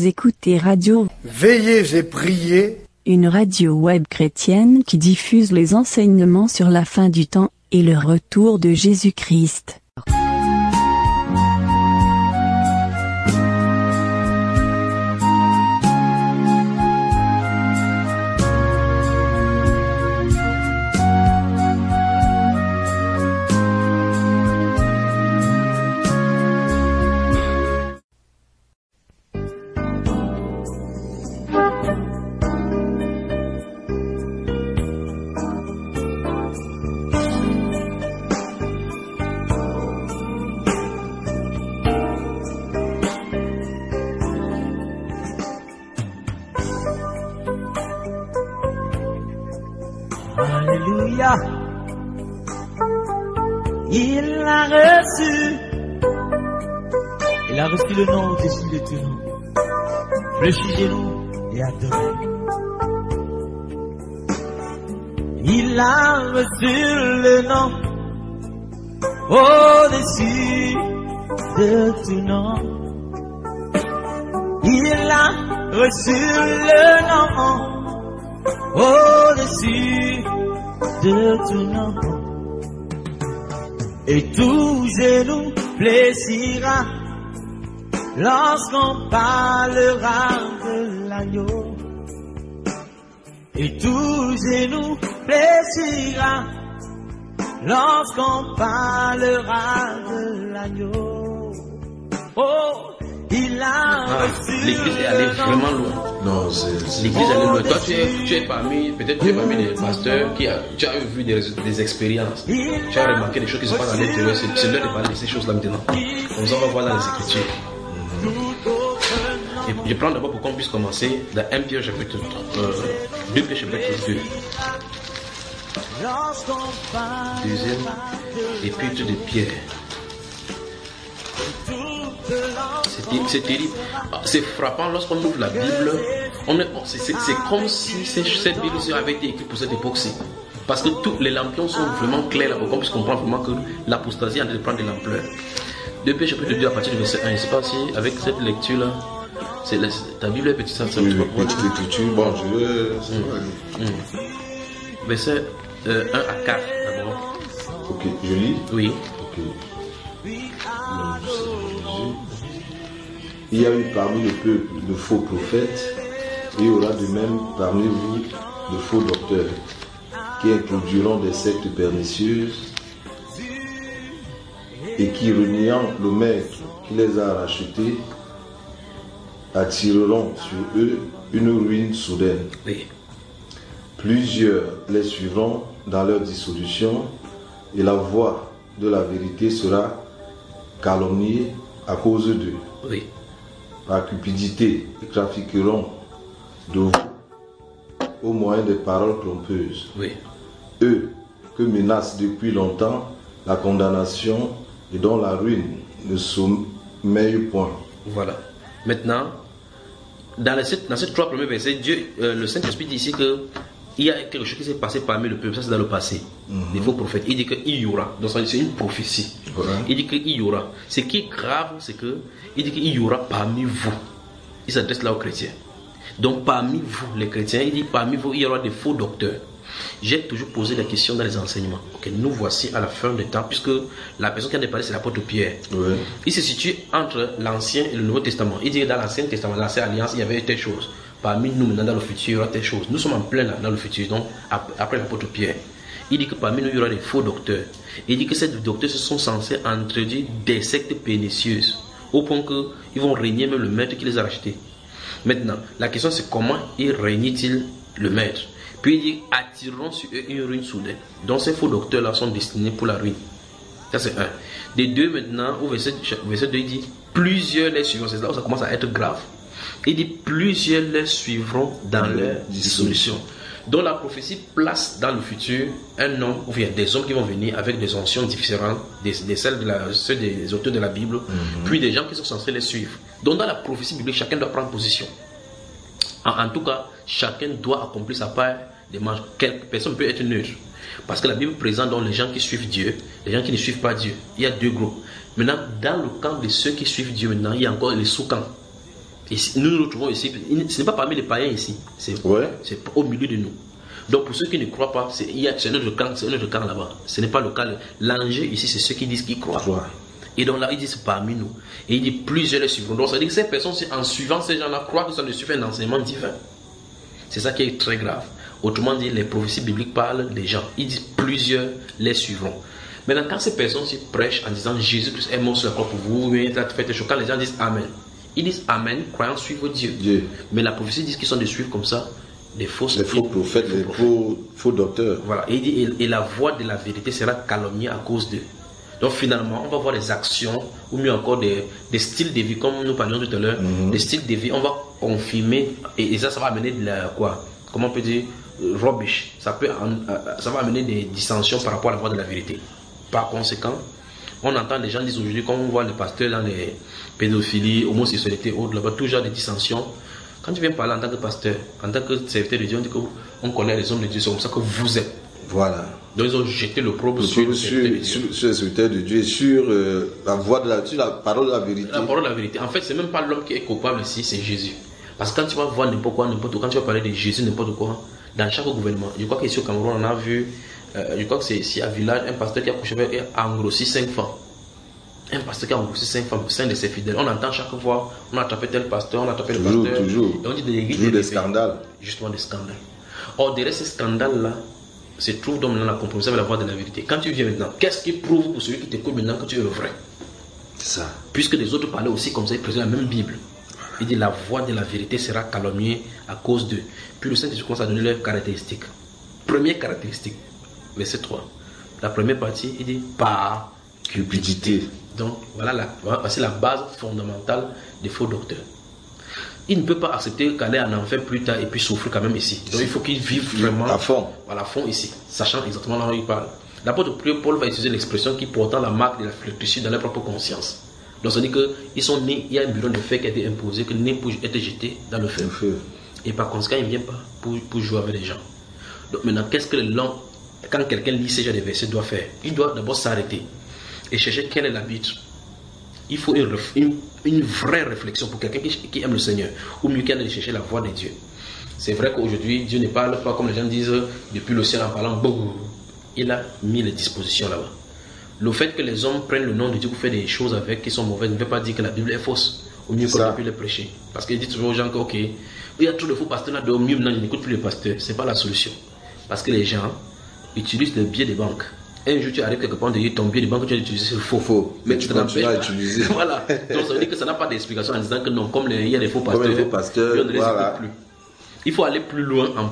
Vous écoutez Radio Veillez et priez, une radio web chrétienne qui diffuse les enseignements sur la fin du temps et le retour de Jésus-Christ. Alléluia. Il a reçu le nom au-dessus de tout nom. Fléchissez-nous et adorez. Il a reçu le nom au-dessus de tout nom. Il a reçu le nom au-dessus de tout nom, et tout genou fléchira lorsqu'on parlera de l'agneau, et tout genou fléchira lorsqu'on parlera de l'agneau. Oh, il a reçu. L'église est allée vraiment loin. Non, c'est L'église est allée loin. Toi, tu es parmi des pasteurs qui tu as vu des expériences. Tu as remarqué des choses qui se passent à l'intérieur. C'est l'heure de parler de ces choses-là maintenant. Comme ça, on va voir dans les Écritures. Et je prends d'abord pour qu'on puisse commencer dans 1 Pierre chapitre 2 Pierre chapitre 2. Deuxième épître de Pierre. C'est terrible. C'est frappant lorsqu'on ouvre la Bible. C'est comme si cette Bible avait été écrite pour cette époque-ci. Parce que tous les lampions sont vraiment clairs là pour qu'on puisse comprendre vraiment que l'apostasie est en train de prendre de l'ampleur. 2 Pierre chapitre 2 à partir du verset 1. Je ne sais pas si avec cette lecture-là, ta Bible est petite, ça petite écriture. Bon, je veux. Verset 1 à 4 d'abord. Ok, je lis. Oui. Ok. Il y a eu parmi le peuple de faux prophètes, et il y aura de même parmi vous de faux docteurs, qui introduiront des sectes pernicieuses et qui, reniant le maître qui les a rachetés, attireront sur eux une ruine soudaine. Oui. Plusieurs les suivront dans leur dissolution, et la voie de la vérité sera calomniée à cause d'eux. Oui. Par cupidité, ils trafiqueront de vous au moyen des paroles trompeuses. Oui. Eux que menace depuis longtemps la condamnation et dont la ruine ne sommeille point. Voilà. Maintenant, dans ces 3 premiers versets, le Saint-Esprit dit ici que il y a quelque chose qui s'est passé parmi le peuple. Ça, c'est dans le passé. Les faux prophètes. Il dit qu'il y aura. Donc, c'est une prophétie. Il dit qu'il y aura. Ce qui est grave, c'est que il dit qu'il y aura parmi vous. Il s'adresse là aux chrétiens. Donc, parmi vous, les chrétiens, il dit parmi vous, il y aura des faux docteurs. J'ai toujours posé la question dans les enseignements. Ok, nous voici à la fin des temps, puisque la personne qui en a parlé, c'est l'apôtre Pierre. Ouais. Il se situe entre l'Ancien et le Nouveau Testament. Il dit que dans l'Ancien Testament, dans l'Ancienne Alliance, il y avait telle chose. Parmi nous, maintenant, dans le futur, il y aura telle chose. Nous sommes en plein là, dans le futur, donc après l'apôtre Pierre. Il dit que parmi nous, il y aura des faux docteurs. Il dit que ces docteurs se sont censés introduire des sectes pernicieuses, au point qu'ils vont régner même le maître qui les a rachetés. Maintenant, la question c'est comment il règne-t-il le maître? Puis il dit, attireront sur eux une ruine soudaine. Donc ces faux docteurs-là sont destinés pour la ruine. Ça c'est un. Des deux maintenant, au verset 2, il dit, plusieurs les suivront. C'est là où ça commence à être grave. Il dit, plusieurs les suivront dans leur dissolution. Donc la prophétie place dans le futur un homme, ou bien des hommes qui vont venir avec des onctions différentes de celles ceux des auteurs de la Bible, puis des gens qui sont censés les suivre. Donc dans la prophétie biblique, chacun doit prendre position. En tout cas, chacun doit accomplir sa part des marches. Personne ne peut être neutre. Parce que la Bible présente donc les gens qui suivent Dieu, les gens qui ne suivent pas Dieu. Il y a deux groupes. Maintenant, dans le camp de ceux qui suivent Dieu, maintenant, il y a encore les sous-camps. Ici, nous nous retrouvons ici, ce n'est pas parmi les païens ici, c'est au milieu de nous. Donc pour ceux qui ne croient pas, c'est un autre camp là-bas. Ce n'est pas le cas. L'enjeu ici, c'est ceux qui disent qu'ils croient. Et donc là, ils disent parmi nous. Et il dit plusieurs les suivront. Donc ça veut dire que ces personnes, en suivant ces gens-là, croient que ça ne suffit un enseignement divin. C'est ça qui est très grave. Autrement dit, les prophéties bibliques parlent des gens. Ils disent plusieurs les suivront. Maintenant, quand ces personnes s'y prêchent en disant Jésus-Christ est mort sur la croix pour vous, quand les gens disent Amen. Ils disent Amen, croyant suivre Dieu. Mais la prophétie dit qu'ils sont de suivre comme ça les faux prophètes, les faux docteurs. Voilà. Et il dit, et la voix de la vérité sera calomniée à cause d'eux. Donc finalement, on va voir des actions, ou mieux encore des styles de vie, comme nous parlions tout à l'heure, des styles de vie, on va confirmer, et ça va amener de la, comment on peut dire, rubbish. Ça va amener des dissensions par rapport à la voix de la vérité. Par conséquent, on entend les gens dire aujourd'hui, quand on voit les pasteurs dans les pédophilies, homosexualité, autres, là-bas, toujours des dissensions. Quand tu viens parler en tant que pasteur, en tant que serviteur de Dieu, on dit qu'on connaît les hommes de Dieu, c'est comme ça que vous êtes. Voilà. Donc ils ont jeté le propre sur les serviteurs de Dieu et sur la voix de sur la parole de la vérité. La parole de la vérité. En fait, c'est même pas l'homme qui est coupable ici, c'est Jésus. Parce que quand tu vas voir n'importe quoi, quand tu vas parler de Jésus, n'importe quoi, dans chaque gouvernement, je crois qu'ici au Cameroun, on a vu, je crois que c'est ici à Village, un pasteur qui a couché et a engrossi 5 femmes. Un pasteur qui a engrossi 5 femmes, 5 de ses fidèles. On entend chaque fois, on a attrapé tel pasteur, on a attrapé le pasteur. Toujours. Et on dit des scandales. Justement des scandales. Or, derrière ces scandales-là, se trouve donc maintenant la compromission avec la voix de la vérité. Quand tu viens maintenant, qu'est-ce qui prouve pour celui qui t'écoute maintenant que tu es le vrai? C'est ça. Puisque les autres parlaient aussi comme ça, ils prêchaient la même Bible. Il dit la voix de la vérité sera calomniée à cause d'eux. Puis le Saint-Esprit commence à donner leurs caractéristiques. Première caractéristique, verset 3. La première partie, il dit par cupidité. Donc voilà c'est la base fondamentale des faux docteurs. Il ne peut pas accepter qu'aller en enfer plus tard et puis souffrir quand même ici. Donc il faut qu'il vive vraiment à fond ici, sachant exactement là où il parle. L'apôtre Paul va utiliser l'expression qui portant la marque de la flétrissure dans leur propre conscience. Donc ça veut dire qu'ils sont nés, il y a un bureau de fait qui a été imposé, que né pour être jeté dans le feu. Et par conséquent, il ne vient pas pour jouer avec les gens. Donc maintenant, qu'est-ce que l'homme, quand quelqu'un lit ces genres de versets, doit faire? Il doit d'abord s'arrêter et chercher quel est l'arbitre. Il faut une vraie réflexion pour quelqu'un qui aime le Seigneur, ou mieux qu'elle de chercher la voix de Dieu. C'est vrai qu'aujourd'hui, Dieu ne parle pas comme les gens disent depuis le ciel en parlant. Boum. Il a mis les dispositions là-bas. Le fait que les hommes prennent le nom de Dieu pour faire des choses avec qui sont mauvaises ne veut pas dire que la Bible est fausse, ou mieux qu'on peut les prêcher. Parce qu'il dit toujours aux gens que, ok, il y a trop de faux pasteurs là, au mieux maintenant je n'écoute plus les pasteurs. Ce n'est pas la solution. Parce que les gens utilisent le billet des banques. Un jour tu arrives quelque part, ton billet de banque que tu as utilisé, c'est faux. Mais tu continues à utiliser. Voilà. Donc ça veut dire que ça n'a pas d'explication en disant que non, comme il y a des faux pasteurs, on ne les écoute plus. Il faut aller plus loin en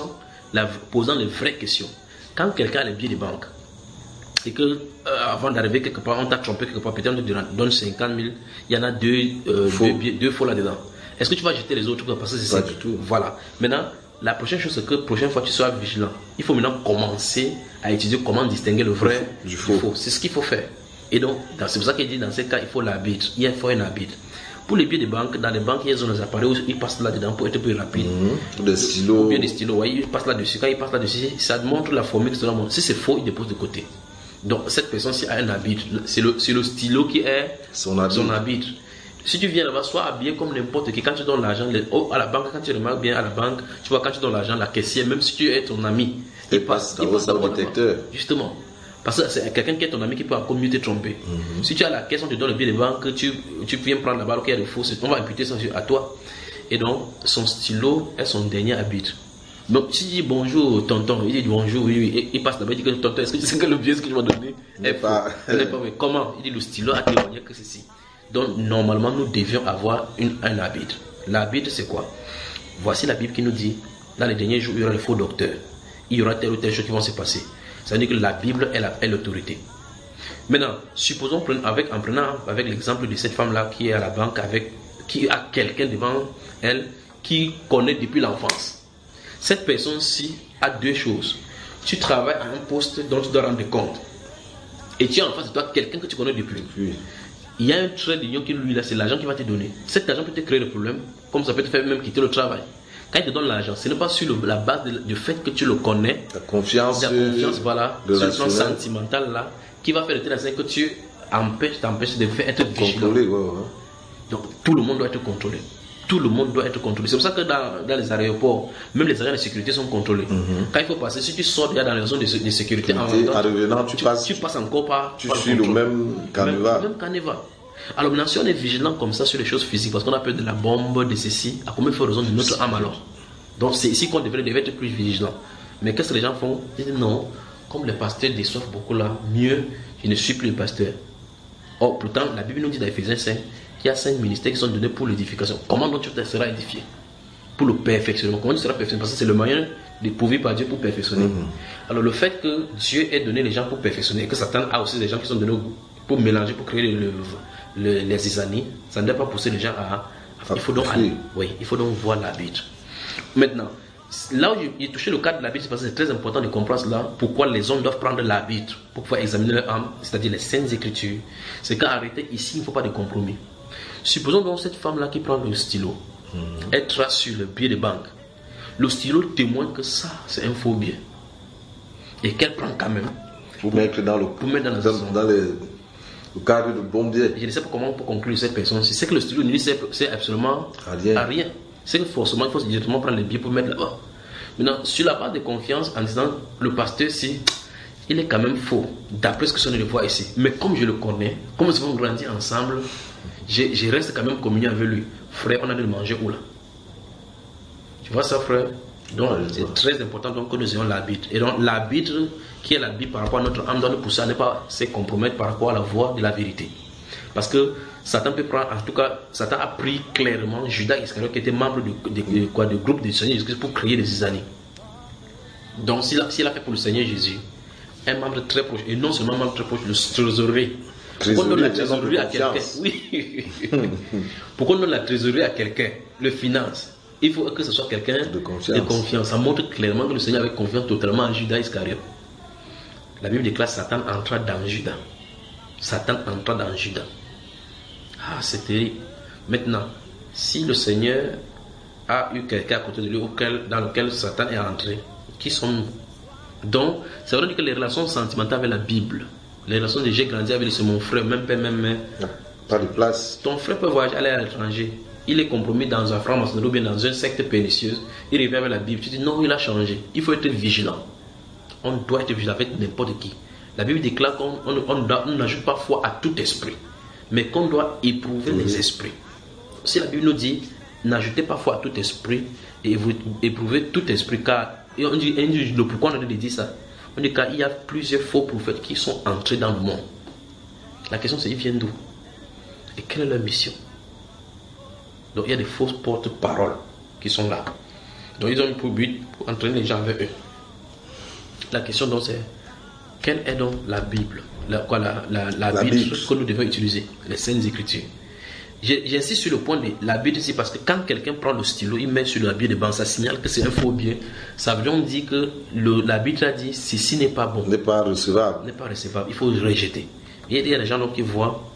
posant les vraies questions. Quand quelqu'un a les billets de banque, et que avant d'arriver quelque part, on t'a trompé quelque part, peut-être on te donne 50 000, il y en a deux faux là-dedans. Est-ce que tu vas jeter les autres parce que c'est ça du tout. Voilà. Maintenant, la prochaine chose, c'est que la prochaine fois, tu seras vigilant. Il faut maintenant commencer à étudier comment distinguer le vrai du faux. C'est ce qu'il faut faire. Et donc, c'est pour ça qu'il dit dans ces cas, il faut l'arbitre. Il faut un arbitre. Pour les billets de banque, dans les banques, il y a des appareils où ils passent là-dedans pour être plus rapide. Des stylos. Ou bien des stylos, ouais, ils passent là-dessus. Quand ils passent là-dessus, ça montre la formule que cela montre. Si c'est faux, il dépose de côté. Donc, cette personne-ci a un arbitre. C'est le stylo qui est son arbitre. Si tu viens là-bas, sois habillé comme n'importe qui. Quand tu donnes l'argent à la banque, quand tu remarques bien à la banque, tu vois, quand tu donnes l'argent, la caissière, même si tu es ton ami, il passe d'abord détecteur. Justement. Parce que c'est quelqu'un qui est ton ami qui peut encore mieux te tromper. Si tu as la caisse, on te donne le billet de banque, tu viens prendre la balle, il y a des faux, on va imputer ça à toi. Et donc, son stylo est son dernier arbitre. Donc, si tu dis bonjour, tonton, il dit bonjour, oui, il passe là-bas, il dit que tonton, est-ce que tu sais que le billet que tu m'as donné n'est pas. Comment? Il dit le stylo a témoigné que ceci. Donc, normalement, nous devions avoir un arbitre. L'arbitre, c'est quoi? Voici la Bible qui nous dit, dans les derniers jours, il y aura les faux docteurs. Il y aura telle ou telle chose qui vont se passer. Ça veut dire que la Bible est l'autorité. Maintenant, supposons, en prenant avec l'exemple de cette femme-là qui est à la banque, qui a quelqu'un devant elle, qui connaît depuis l'enfance. Cette personne-ci a deux choses. Tu travailles à un poste dont tu dois rendre compte. Et tu as en face de toi quelqu'un que tu connais depuis. Il y a un trait d'union qui lui là, c'est l'argent qu'il va te donner. Cet argent peut te créer le problème, comme ça peut te faire même quitter le travail. Quand il te donne l'argent, ce n'est pas sur la base du fait que tu le connais, la confiance voilà, sur le plan sentimental là, qui va faire de telle sorte que tu t'empêches de faire être vigilant. Donc tout le monde doit être contrôlé. Tout le monde doit être contrôlé. C'est pour ça que dans les aéroports, même les agents de sécurité sont contrôlés. Quand il faut passer, si tu sors déjà dans les zones de sécurité, en revenant, tu passes encore par tu suis le même canevas. Même canevas. Alors maintenant, si on est vigilant comme ça sur les choses physiques, parce qu'on a peur de la bombe, de ceci, à combien il faut raison de notre âme alors? Donc c'est ici qu'on devrait être plus vigilant. Mais qu'est-ce que les gens font? Ils disent non, comme les pasteurs déçoivent beaucoup là, mieux, je ne suis plus le pasteur. Or, pourtant, la Bible nous dit dans Éphésiens 5 qu'il y a 5 ministères qui sont donnés pour l'édification. Comment donc tu seras édifié? Pour le perfectionnement. Comment tu seras perfectionné? Parce que c'est le moyen pourvu par Dieu pour perfectionner. Alors, le fait que Dieu ait donné les gens pour perfectionner et que Satan a aussi des gens qui sont donnés pour mélanger, pour créer les zizanies, ça ne doit pas pousser les gens à il faut donc aller. Oui, il faut donc voir l'arbitre. Maintenant, là où j'ai touché le cadre de l'arbitre, c'est parce que c'est très important de comprendre cela, pourquoi les hommes doivent prendre l'arbitre pour pouvoir examiner leur âme, c'est-à-dire les saintes écritures. C'est qu'en réalité, ici, il ne faut pas de compromis. Supposons donc cette femme-là qui prend le stylo, elle trace sur le billet de banque. Le stylo témoigne que ça, c'est un faux billet. Et qu'elle prend quand même. Pour mettre dans le cadre de bon billet. Je ne sais pas comment on peut conclure cette personne. C'est que le stylo ne sert absolument à rien. C'est que forcément, il faut directement prendre les billets pour mettre là-bas. Maintenant, sur la base de confiance, en disant le pasteur, si il est quand même faux, d'après ce que je le vois ici. Mais comme je le connais, comme nous avons grandi ensemble, je reste quand même communion avec lui. Frère, on a de le manger où là? Tu vois ça, frère? Donc, c'est très important donc, que nous ayons l'arbitre. Et donc, l'arbitre, qui est l'arbitre par rapport à notre âme, doit nous pousser à ne pas se compromettre par rapport à la voie de la vérité. Parce que Satan peut prendre, en tout cas, Satan a pris clairement Judas Iscariote qui était membre du groupe du Seigneur Jésus pour créer des zizanies. Donc, s'il a fait pour le Seigneur Jésus, un membre très proche, et non seulement un membre très proche, le trésorier. Pourquoi on donne la trésorerie à quelqu'un? Oui. Pourquoi on donne la trésorerie à quelqu'un? Le finance. Il faut que ce soit quelqu'un de confiance. Ça montre clairement que le Seigneur avait confiance totalement en Judas Iscariote. La Bible déclare Satan entra dans Judas. Satan entra dans Judas. Ah, c'est terrible. Maintenant, si le Seigneur a eu quelqu'un à côté de lui dans lequel Satan est entré, qui sont-nous? Donc, ça veut dire que les relations sentimentales avec la Bible, les relations de j'ai grandi avec mon frère, même père, même mère, pas de place. Ton frère peut voyager, aller à l'étranger. Il est compromis dans un franc-maçonnerie ou bien dans une secte pernicieuse. Il revient avec la Bible. Tu dis non, il a changé. Il faut être vigilant. On doit être vigilant avec n'importe qui. La Bible déclare qu'on n'ajoute pas foi à tout esprit, mais qu'on doit éprouver les esprits. Si la Bible nous dit n'ajoutez pas foi à tout esprit et vous éprouvez tout esprit, car et on dit le pourquoi on a dit ça. On dit car il y a plusieurs faux prophètes qui sont entrés dans le monde. La question c'est ils viennent d'où et quelle est leur mission? Donc il y a des fausses porte-paroles qui sont là. Donc ils ont pour but pour entraîner les gens avec eux. La question donc c'est quelle est donc la Bible, la Bible que nous devons utiliser, les Saintes Écritures. J'insiste sur le point de la Bible ici parce que quand quelqu'un prend le stylo, il met sur la Bible de banque, ça signale que c'est un faux bien. Ça veut donc dire que la Bible a dit ceci n'est pas bon. N'est pas recevable. N'est pas recevable, il faut rejeter. Il y a des gens donc qui voient,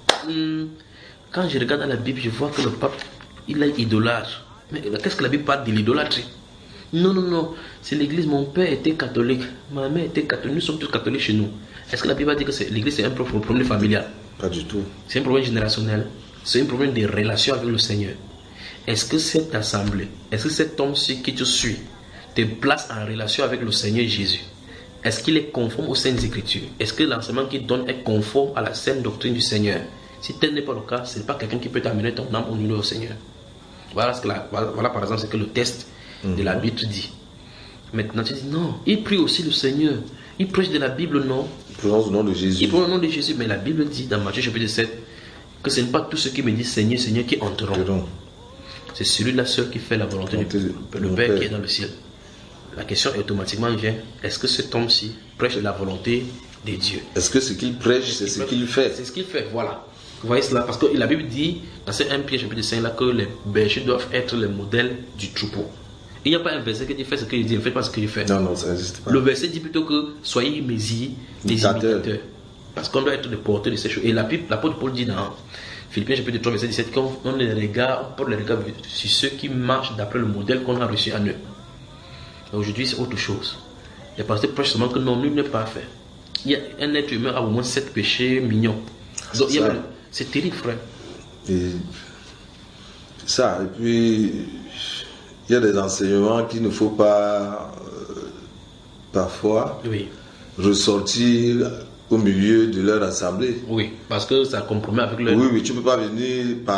quand je regarde dans la Bible, je vois que le pape, il est idolâtre. Mais qu'est-ce que la Bible parle de l'idolâtrie? Non, c'est l'église. Mon père était catholique, ma mère était catholique, nous sommes tous catholiques chez nous. Est-ce que la Bible a dit que l'église c'est un problème familial? Pas du tout. C'est un problème générationnel, c'est un problème de relation avec le Seigneur. Est-ce que cette assemblée, est-ce que cet homme-ci qui te suit te place en relation avec le Seigneur Jésus? Est-ce qu'il est conforme aux Saintes Écritures? Est-ce que l'enseignement qu'il donne est conforme à la sainte doctrine du Seigneur? Si tel n'est pas le cas, ce n'est pas quelqu'un qui peut t'amener ton âme au niveau au Seigneur. Voilà par exemple ce que le test de l'arbitre dit. Maintenant tu dis non, il prie aussi le Seigneur, il prêche de la Bible, non, il prononce le nom de Jésus. Il prononce le nom de Jésus, mais la Bible dit dans Matthieu chapitre 7 que ce n'est pas tous ceux qui me disent Seigneur, Seigneur qui entreront. C'est celui-là seul qui fait la volonté du Père qui est dans le ciel. La question automatiquement vient, est-ce que cet homme-ci prêche la volonté de Dieu? Est-ce que ce qu'il prêche, c'est ce qu'il fait? C'est ce qu'il fait, voilà. Vous voyez cela? Parce que la Bible dit dans ce 1 Pierre chapitre 5 là que les bergers doivent être les modèles du troupeau. Il n'y a pas un verset qui dit fais ce que je dis, ne faites pas ce que je fais. Non, ça n'existe pas. Le verset dit plutôt que soyez mes imitateurs. Parce qu'on doit être des porteurs de ces choses. Et l'apôtre Paul dit dans Philippiens chapitre 3 verset 17 qu'on porte les regards sur ceux qui marchent d'après le modèle qu'on a reçu en eux. Aujourd'hui c'est autre chose. Les pasteurs prêchent seulement que non, nul n'est parfait. Il y a un être humain a au moins 7 péchés mignons. Donc c'est terrible, frère. Et Ça, et puis il y a des enseignements qu'il ne faut pas parfois ressortir au milieu de leur assemblée. Oui, parce que ça compromet avec leur... Oui, tu ne peux pas venir par